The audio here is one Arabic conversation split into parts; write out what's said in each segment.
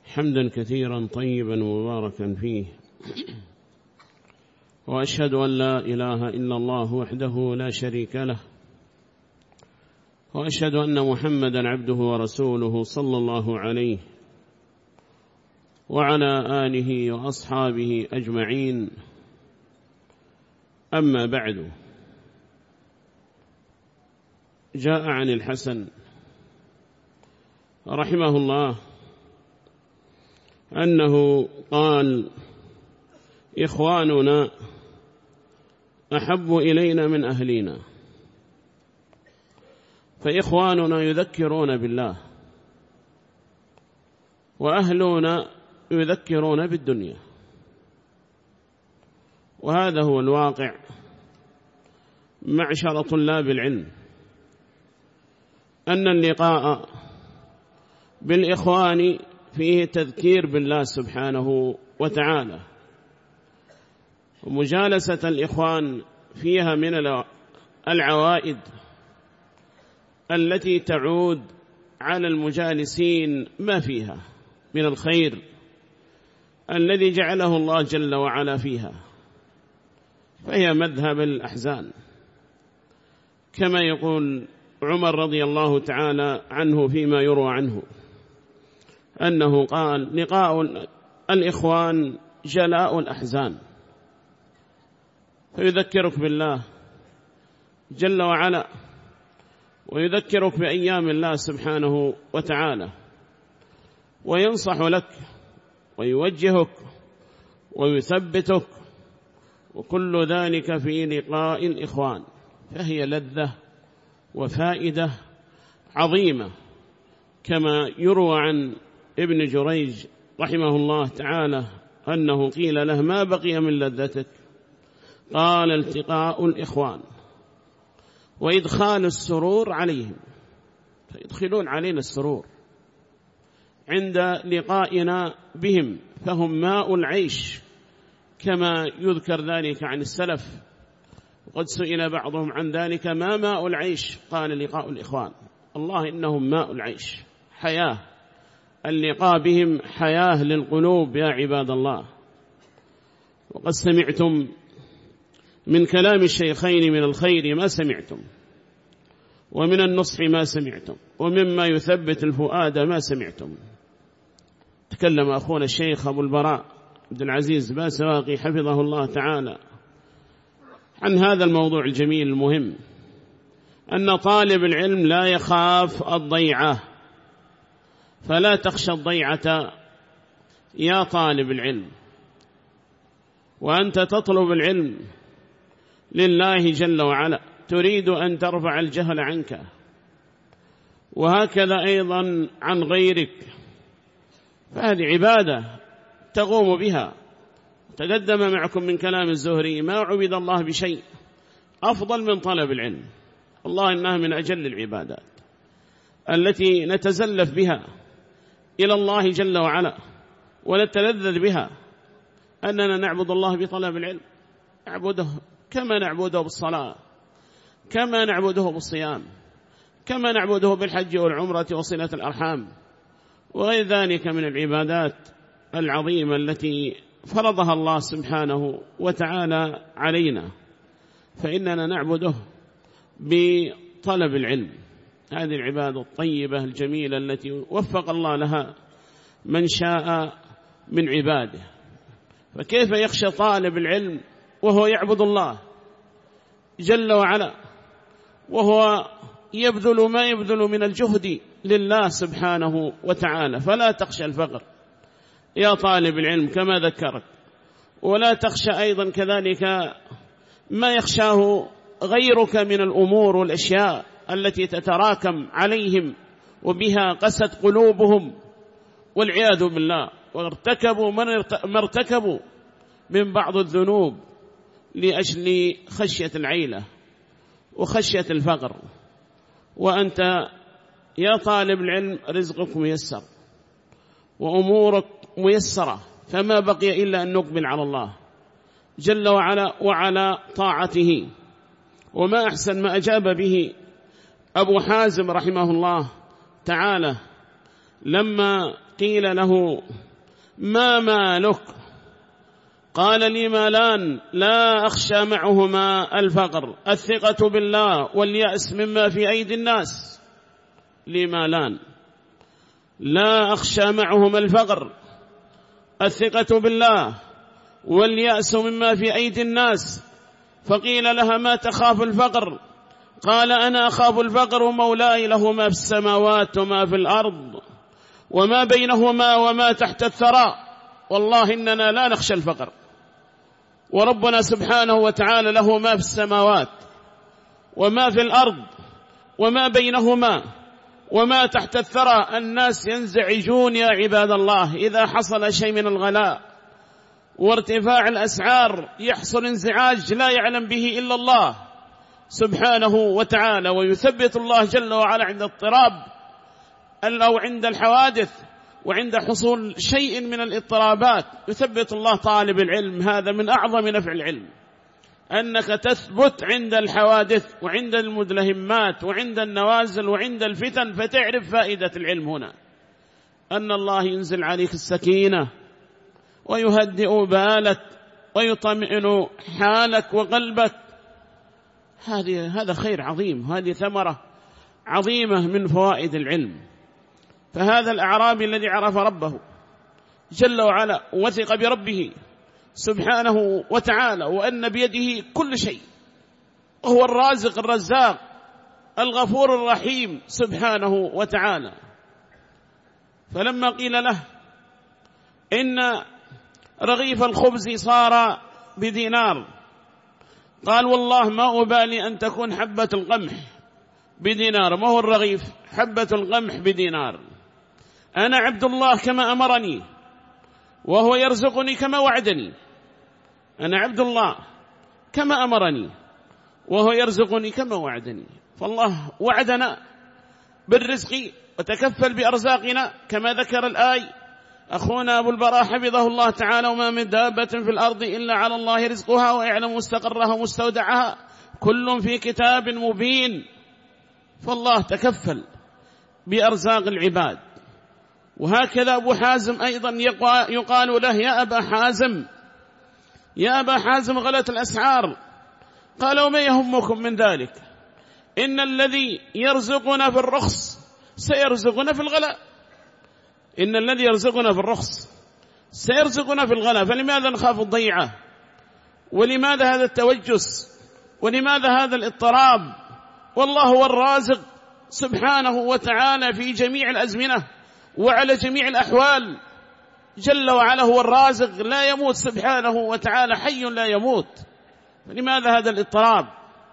حمدا كثيرا طيبا مباركا فيه، وأشهد أن لا إله إلا الله وحده لا شريك له، وأشهد أن محمدا عبده ورسوله صلى الله عليه وعلى آله وأصحابه أجمعين. أما بعد، جاء عن الحسن رحمه الله أنه قال: إخواننا أحب إلينا من أهلنا، فإخواننا يذكرون بالله، وأهلنا يذكرون بالدنيا. وهذا هو الواقع معشر طلاب العلم، أن اللقاء بالإخوان فيه تذكير بالله سبحانه وتعالى، ومجالسة الإخوان فيها من العوائد التي تعود على المجالسين ما فيها من الخير الذي جعله الله جل وعلا فيها، فهي مذهب الأحزان، كما يقول عمر رضي الله تعالى عنه فيما يروى عنه أنه قال: لقاء الإخوان جلاء الأحزان. فيذكرك بالله جل وعلا، ويذكرك بأيام الله سبحانه وتعالى، وينصح لك ويوجهك ويثبتك، وكل ذلك في لقاء الإخوان، فهي لذة وفائدة عظيمة، كما يروى عن ابن جريج رحمه الله تعالى أنه قيل له: ما بقي من لذتك؟ قال: التقاء الإخوان وإدخال السرور عليهم، فيدخلون علينا السرور عند لقائنا بهم، فهم ماء العيش، كما يذكر ذلك عن السلف. وقد سئل بعضهم عن ذلك: ما ماء العيش؟ قال: لقاء الإخوان. الله إنهم ماء العيش، حياة، اللقاء بهم حياة للقلوب يا عباد الله. وقد سمعتم من كلام الشيخين من الخير ما سمعتم، ومن النصح ما سمعتم، ومما يثبت الفؤاد ما سمعتم. تكلم أخونا الشيخ أبو البراء عبد العزيز باسواقي حفظه الله تعالى عن هذا الموضوع الجميل المهم، أن طالب العلم لا يخاف الضيعة، فلا تخشى الضيعة يا طالب العلم، وأنت تطلب العلم لله جل وعلا، تريد أن ترفع الجهل عنك، وهكذا أيضا عن غيرك، فهذه عبادة تقوم بها. تقدم معكم من كلام الزهري: ما عبد الله بشيء أفضل من طلب العلم. الله إنها من أجل العبادات التي نتزلف بها إلى الله جل وعلا ونتلذذ بها، أننا نعبد الله بطلب العلم، نعبده كما نعبده بالصلاة، كما نعبده بالصيام، كما نعبده بالحج والعمرة وصلة الأرحام، وغير ذلك من العبادات العظيمة التي فرضها الله سبحانه وتعالى علينا، فإننا نعبده بطلب العلم. هذه العبادة الطيبة الجميلة التي وفق الله لها من شاء من عباده. فكيف يخشى طالب العلم وهو يعبد الله جل وعلا، وهو يبذل ما يبذل من الجهد لله سبحانه وتعالى؟ فلا تخشى الفقر يا طالب العلم كما ذكرت، ولا تخشى أيضا كذلك ما يخشاه غيرك من الأمور والأشياء التي تتراكم عليهم وبها قست قلوبهم والعياذ بالله، وارتكبوا ما ارتكبوا من بعض الذنوب لأجل خشية العيلة وخشية الفقر. وأنت يا طالب العلم رزقك ميسر وأمورك ميسرة، فما بقي إلا أن نقبل على الله جل وعلا وعلى طاعته. وما أحسن ما أجاب به أبو حازم رحمه الله تعالى لما قيل له: ما مالك؟ قال: لي مالان لا أخشى معهما الفقر، الثقة بالله واليأس مما في أيدي الناس. لي مالان لا أخشى معهما الفقر، الثقة بالله واليأس مما في أيدي الناس. فقيل لها: ما تخاف الفقر؟ قال: أنا أخاف الفقر ومولاي له ما في السماوات وما في الأرض وما بينهما وما تحت الثرى. والله إننا لا نخشى الفقر، وربنا سبحانه وتعالى له ما في السماوات وما في الأرض وما بينهما وما تحت الثرى. الناس ينزعجون يا عباد الله إذا حصل شيء من الغلاء وارتفاع الأسعار، يحصل انزعاج لا يعلم به إلا الله سبحانه وتعالى، ويثبت الله جل وعلا عند اضطراب أو عند الحوادث وعند حصول شيء من الاضطرابات. يثبت الله طالب العلم، هذا من أعظم نفع العلم، أنك تثبت عند الحوادث وعند المدلهمات وعند النوازل وعند الفتن، فتعرف فائدة العلم هنا، أن الله ينزل عليك السكينة ويهدئ بالك ويطمئن حالك وقلبك. هذا خير عظيم، هذه ثمرة عظيمة من فوائد العلم. فهذا الأعرابي الذي عرف ربه جل وعلا وثق بربه سبحانه وتعالى وأن بيده كل شيء، وهو الرازق الرزاق الغفور الرحيم سبحانه وتعالى. فلما قيل له إن رغيف الخبز صار بدينار، قال: والله ما أبالي أن تكون حبة القمح بدينار. ما هو الرغيف؟ حبة القمح بدينار. أنا عبد الله كما أمرني وهو يرزقني كما وعدني. أنا عبد الله كما أمرني وهو يرزقني كما وعدني. فالله وعدنا بالرزق وتكفل بأرزاقنا كما ذكر الآية أخونا أبو البراء حفظه الله تعالى: وما من دابة في الأرض إلا على الله رزقها ويعلم مستقرها ومستودعها كل في كتاب مبين. فالله تكفل بأرزاق العباد. وهكذا أبو حازم أيضا يقال له: يا أبا حازم، يا أبا حازم غلت الأسعار. قال: وما يهمكم من ذلك؟ إن الذي يرزقنا في الرخص سيرزقنا في الغلاء. إن الذي يرزقنا في الرخص سيرزقنا في الغلاء. فلماذا نخاف الضيعة؟ ولماذا هذا التوجس؟ ولماذا هذا الاضطراب؟ والله هو الرازق سبحانه وتعالى في جميع الأزمنة وعلى جميع الأحوال، جل وعلا هو الرازق لا يموت سبحانه وتعالى، حي لا يموت. فلماذا هذا الاضطراب؟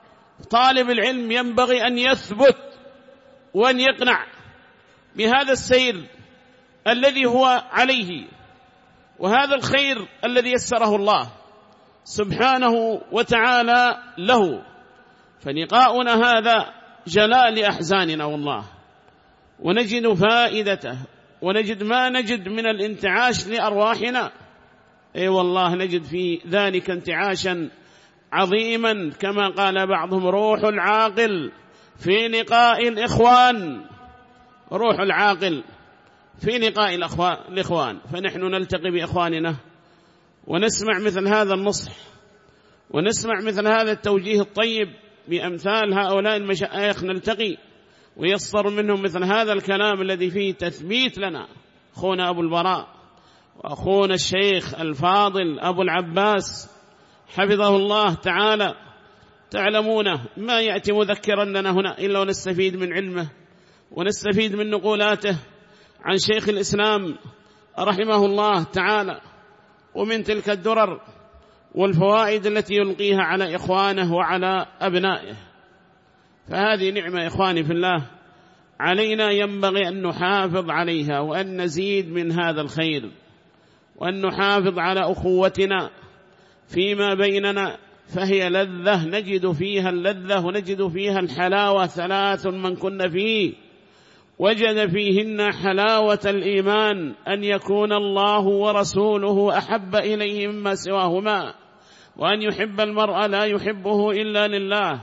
طالب العلم ينبغي أن يثبت وأن يقنع بهذا السير الذي هو عليه وهذا الخير الذي يسره الله سبحانه وتعالى له. فلقاؤنا هذا جلاء لأحزاننا والله، ونجد فائدته ونجد ما نجد من الانتعاش لأرواحنا. أي والله نجد في ذلك انتعاشا عظيما، كما قال بعضهم: روح العاقل في لقاء الإخوان. روح العاقل في لقاء الإخوان. فنحن نلتقي بإخواننا ونسمع مثل هذا النصح ونسمع مثل هذا التوجيه الطيب بأمثال هؤلاء المشايخ، نلتقي ويصدر منهم مثل هذا الكلام الذي فيه تثبيت لنا. أخونا أبو البراء وأخونا الشيخ الفاضل أبو العباس حفظه الله تعالى، تعلمون ما يأتي مذكرا لنا هنا إلا ونستفيد من علمه ونستفيد من نقولاته عن شيخ الإسلام رحمه الله تعالى، ومن تلك الدرر والفوائد التي يلقيها على إخوانه وعلى أبنائه. فهذه نعمة إخواني في الله، علينا ينبغي أن نحافظ عليها وأن نزيد من هذا الخير، وأن نحافظ على أخوتنا فيما بيننا، فهي لذة نجد فيها اللذة ونجد فيها الحلاوة. 3 من كن فيه وجد فيهن حلاوة الإيمان: أن يكون الله ورسوله أحب إليه مما سواهما، وأن يحب المرء لا يحبه إلا لله،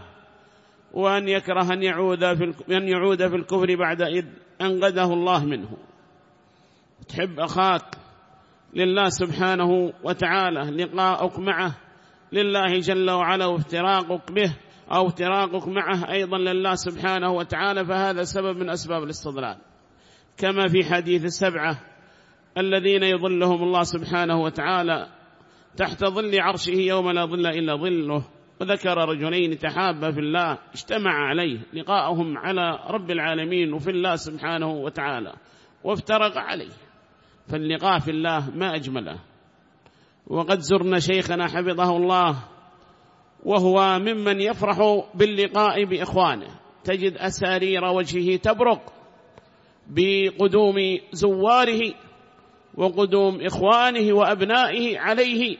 وأن يكره أن يعود في الكفر بعد إذ أنقذه الله منه. تحب أخاك لله سبحانه وتعالى، لقاءك معه لله جل وعلا، وافتراقك به أو افتراقك معه أيضا لله سبحانه وتعالى، فهذا سبب من أسباب الاستضلال، كما في حديث السبعة الذين يظلهم الله سبحانه وتعالى تحت ظل عرشه يوم لا ظل إلا ظله. وذكر رجلين تحابا في الله اجتمع عليه لقاءهم على رب العالمين وفي الله سبحانه وتعالى، وافترق عليه، فاللقاء في الله ما أجمله. وقد زرنا شيخنا حفظه الله وهو ممن يفرح باللقاء بإخوانه، تجد أسارير وجهه تبرق بقدوم زواره وقدوم إخوانه وأبنائه عليه.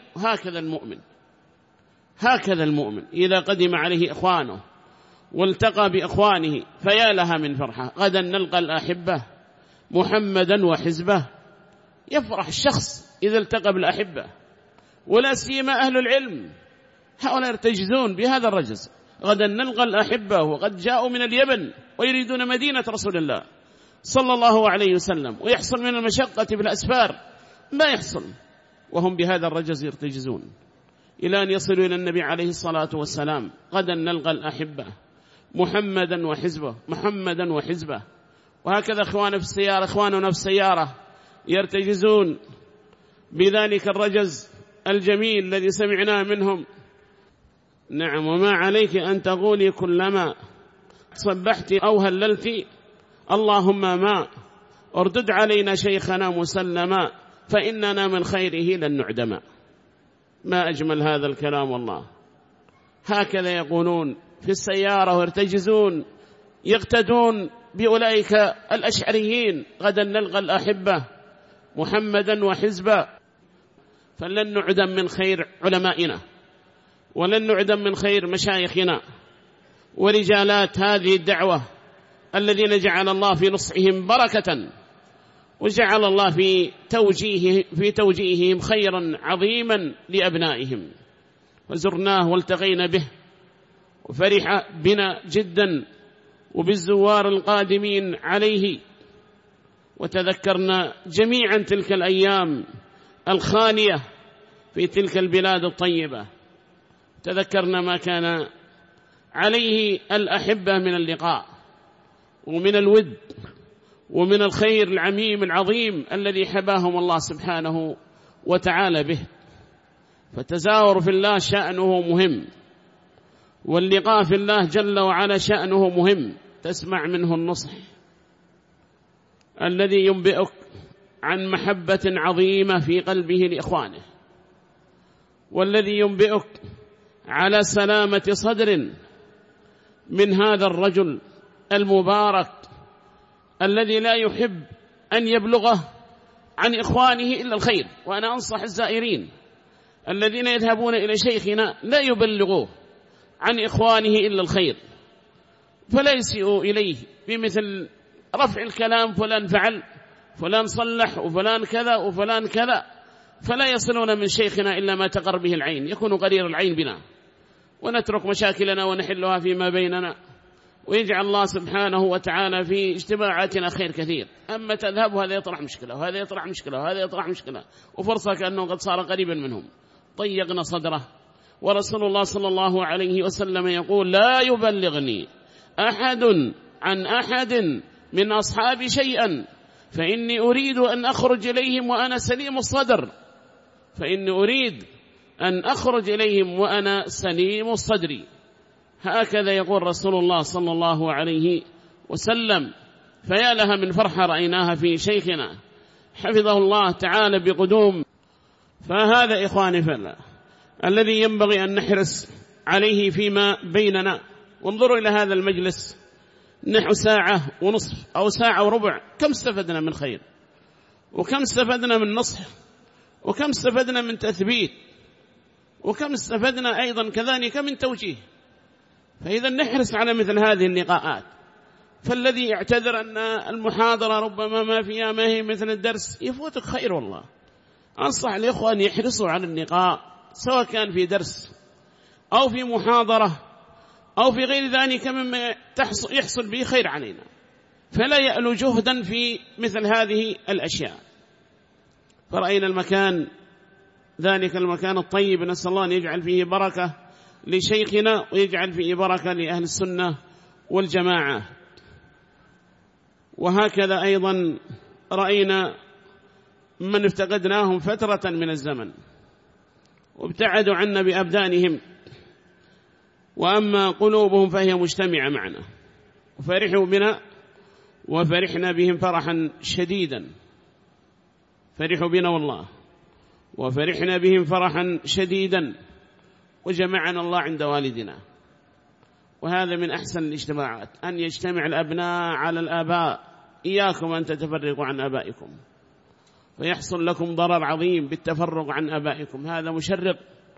هكذا المؤمن إذا قدم عليه إخوانه والتقى بإخوانه فيا لها من فرحة. غدا نلقى الأحبة محمدا وحزبه. يفرح الشخص إذا التقى بالأحبة، ولا سيما أهل العلم، هؤلاء يرتجزون بهذا الرجز. غدا نلقى الأحبة وقد جاءوا من اليمن ويريدون مدينة رسول الله صلى الله عليه وسلم، ويحصل من المشقة بالأسفار ما يحصل، وهم بهذا الرجز يرتجزون إلى أن يصلوا إلى النبي عليه الصلاة والسلام. غدا نلقى الأحبة محمدا وحزبه. وهكذا إخواننا في السيارة يرتجزون بذلك الرجز الجميل الذي سمعناه منهم. نعم، وما عليك أن تقولي كلما صبحت أو هللت اللهم ما اردد علينا شيخنا مسلما فإننا من خيره لن نعدما. ما أجمل هذا الكلام والله. هكذا يقولون في السيارة ويرتجزون يقتدون بأولئك الأشعريين. غدا نلقى الأحبة محمدا وحزبا، فلن نعدم من خير علمائنا، ولن نعدم من خير مشايخنا ورجالات هذه الدعوة الذين جعل الله في نصحهم بركة، وجعل الله في توجيههم خيرا عظيما لأبنائهم. وزرناه والتقينا به وفرح بنا جدا وبالزوار القادمين عليه، وتذكرنا جميعا تلك الأيام الخالية في تلك البلاد الطيبة. تذكرنا ما كان عليه الأحبة من اللقاء ومن الود ومن الخير العميم العظيم الذي حباهم الله سبحانه وتعالى به. فتزاور في الله شأنه مهم، واللقاء في الله جل وعلا شأنه مهم. تسمع منه النصح الذي ينبئك عن محبة عظيمة في قلبه لإخوانه، والذي ينبئك على سلامة صدر من هذا الرجل المبارك الذي لا يحب أن يبلغه عن إخوانه إلا الخير. وأنا أنصح الزائرين الذين يذهبون إلى شيخنا لا يبلغوه عن إخوانه إلا الخير، فلا يسيئوا إليه بمثل رفع الكلام فلان فعل، فلان صلح، وفلان كذا وفلان كذا، فلا يصلون من شيخنا إلا ما تقر به العين، يكون قرير العين بنا، ونترك مشاكلنا ونحلها فيما بيننا، ويجعل الله سبحانه وتعالى في اجتماعاتنا خير كثير. أما تذهب وهذا يطرح مشكلة وهذا يطرح مشكلة وهذا يطرح مشكلة، وفرصة كأنه قد صار قريبا منهم، ضيقنا صدره. ورسول الله صلى الله عليه وسلم يقول: لا يبلغني أحد عن أحد من أصحابي شيئا فإني أريد أن أخرج إليهم وأنا سليم الصدر، فإني أريد أن أخرج إليهم وأنا سليم الصدر. هكذا يقول رسول الله صلى الله عليه وسلم. فيا لها من فرحة رأيناها في شيخنا حفظه الله تعالى بقدوم. فهذا إخواني فالله الذي ينبغي أن نحرص عليه فيما بيننا. وانظروا إلى هذا المجلس نحو ساعة ونصف أو ساعة وربع، كم استفدنا من خير، وكم استفدنا من نصح، وكم استفدنا من تثبيت، وكم استفدنا أيضا كذلك من توجيه. فإذا نحرص على مثل هذه اللقاءات. فالذي يعتذر أن المحاضرة ربما ما فيها ما هي مثل الدرس يفوتك خير والله. أنصح الإخوة أن يحرصوا على اللقاء، سواء كان في درس أو في محاضرة أو في غير ذلك مما يحصل به خير علينا، فلا يألو جهدا في مثل هذه الأشياء. فرأينا المكان ذلك المكان الطيب، نسأل الله أن يجعل فيه بركة لشيخنا ويجعل فيه بركة لأهل السنة والجماعة. وهكذا أيضا رأينا من افتقدناهم فترة من الزمن وابتعدوا عنا بأبدانهم، وأما قلوبهم فهي مجتمعة معنا، وفرحوا بنا وفرحنا بهم فرحا شديدا. فرحوا بنا والله وفرحنا بهم فرحا شديدا، وجمعنا الله عند والدنا. وهذا من أحسن الاجتماعات، أن يجتمع الأبناء على الآباء. إياكم أن تتفرقوا عن آبائكم، فيحصل لكم ضرر عظيم بالتفرق عن آبائكم. هذا مشرق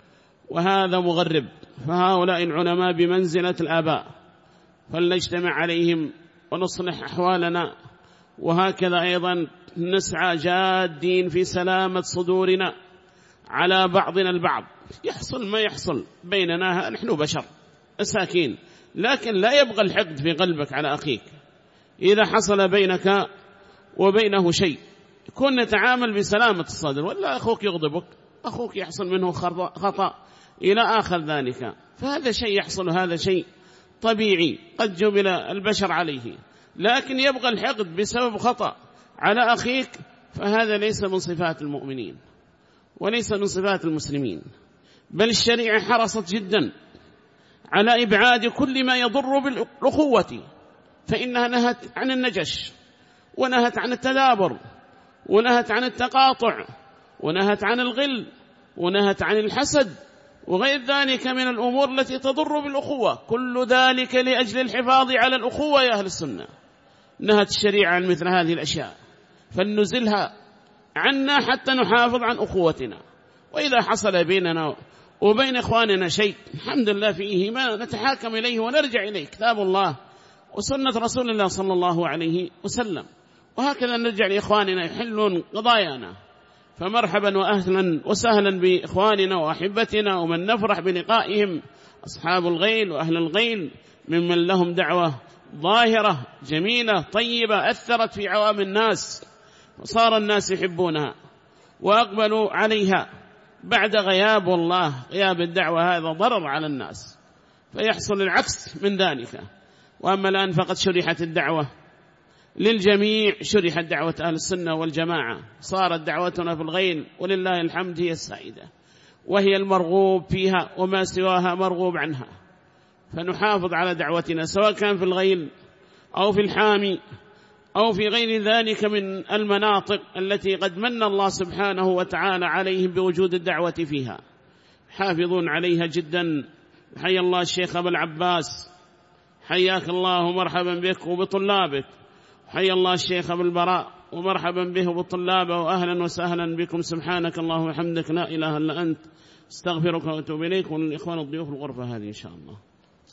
وهذا مغرب، فهؤلاء العلماء بمنزلة الآباء، فلنجتمع عليهم ونصلح أحوالنا. وهكذا أيضا نسعى جادين في سلامة صدورنا على بعضنا البعض. يحصل ما يحصل بيننا، نحن بشر مساكين، لكن لا يبقى الحقد في قلبك على أخيك. إذا حصل بينك وبينه شيء كن نتعامل بسلامة الصدر، ولا أخوك يغضبك، أخوك يحصل منه خطأ إلى آخر ذلك، فهذا شيء يحصل، هذا شيء طبيعي قد جبل البشر عليه. لكن يبقى الحقد بسبب خطأ على أخيك، فهذا ليس من صفات المؤمنين وليس من صفات المسلمين. بل الشريعة حرصت جدا على إبعاد كل ما يضر بالأخوة، فإنها نهت عن النجش، ونهت عن التدابر، ونهت عن التقاطع، ونهت عن الغل، ونهت عن الحسد، وغير ذلك من الأمور التي تضر بالأخوة. كل ذلك لأجل الحفاظ على الأخوة يا أهل السنة. نهت الشريعة عن مثل هذه الأشياء، فلنزلها عنا حتى نحافظ عن أخوتنا. وإذا حصل بيننا وبين إخواننا شيء الحمد لله فيه ما نتحاكم إليه ونرجع إليه، كتاب الله وسنة رسول الله صلى الله عليه وسلم. وهكذا نرجع لإخواننا يحلون قضايانا. فمرحبا وأهلا وسهلا بإخواننا وأحبتنا ومن نفرح بلقائهم، أصحاب الغيل وأهل الغيل، ممن لهم دعوة ظاهرة جميلة طيبة أثرت في عوام الناس، وصار الناس يحبونها وأقبلوا عليها بعد غياب، والله غياب الدعوة هذا ضرر على الناس، فيحصل العكس من ذلك. وأما الآن فقد شرحت الدعوة للجميع، شرحت دعوة أهل السنة والجماعة، صارت دعوتنا في الغيل ولله الحمد هي السائدة، وهي المرغوب فيها، وما سواها مرغوب عنها. فنحافظ على دعوتنا سواء كان في الغيل أو في الحامي أو في غير ذلك من المناطق التي قد من الله سبحانه وتعالى عليهم بوجود الدعوة فيها، حافظون عليها جدا. حيا الله الشيخ أبو العباس، حياك الله ومرحبا بك وبطلابك. حيا الله الشيخ أبو البراء ومرحبا به وبطلابه، وأهلا وسهلا بكم. سبحانك اللهم وبحمدك لا إله إلا أنت، استغفرك وأتوب إليك. وللإخوان الضيوف الغرفة هذه إن شاء الله.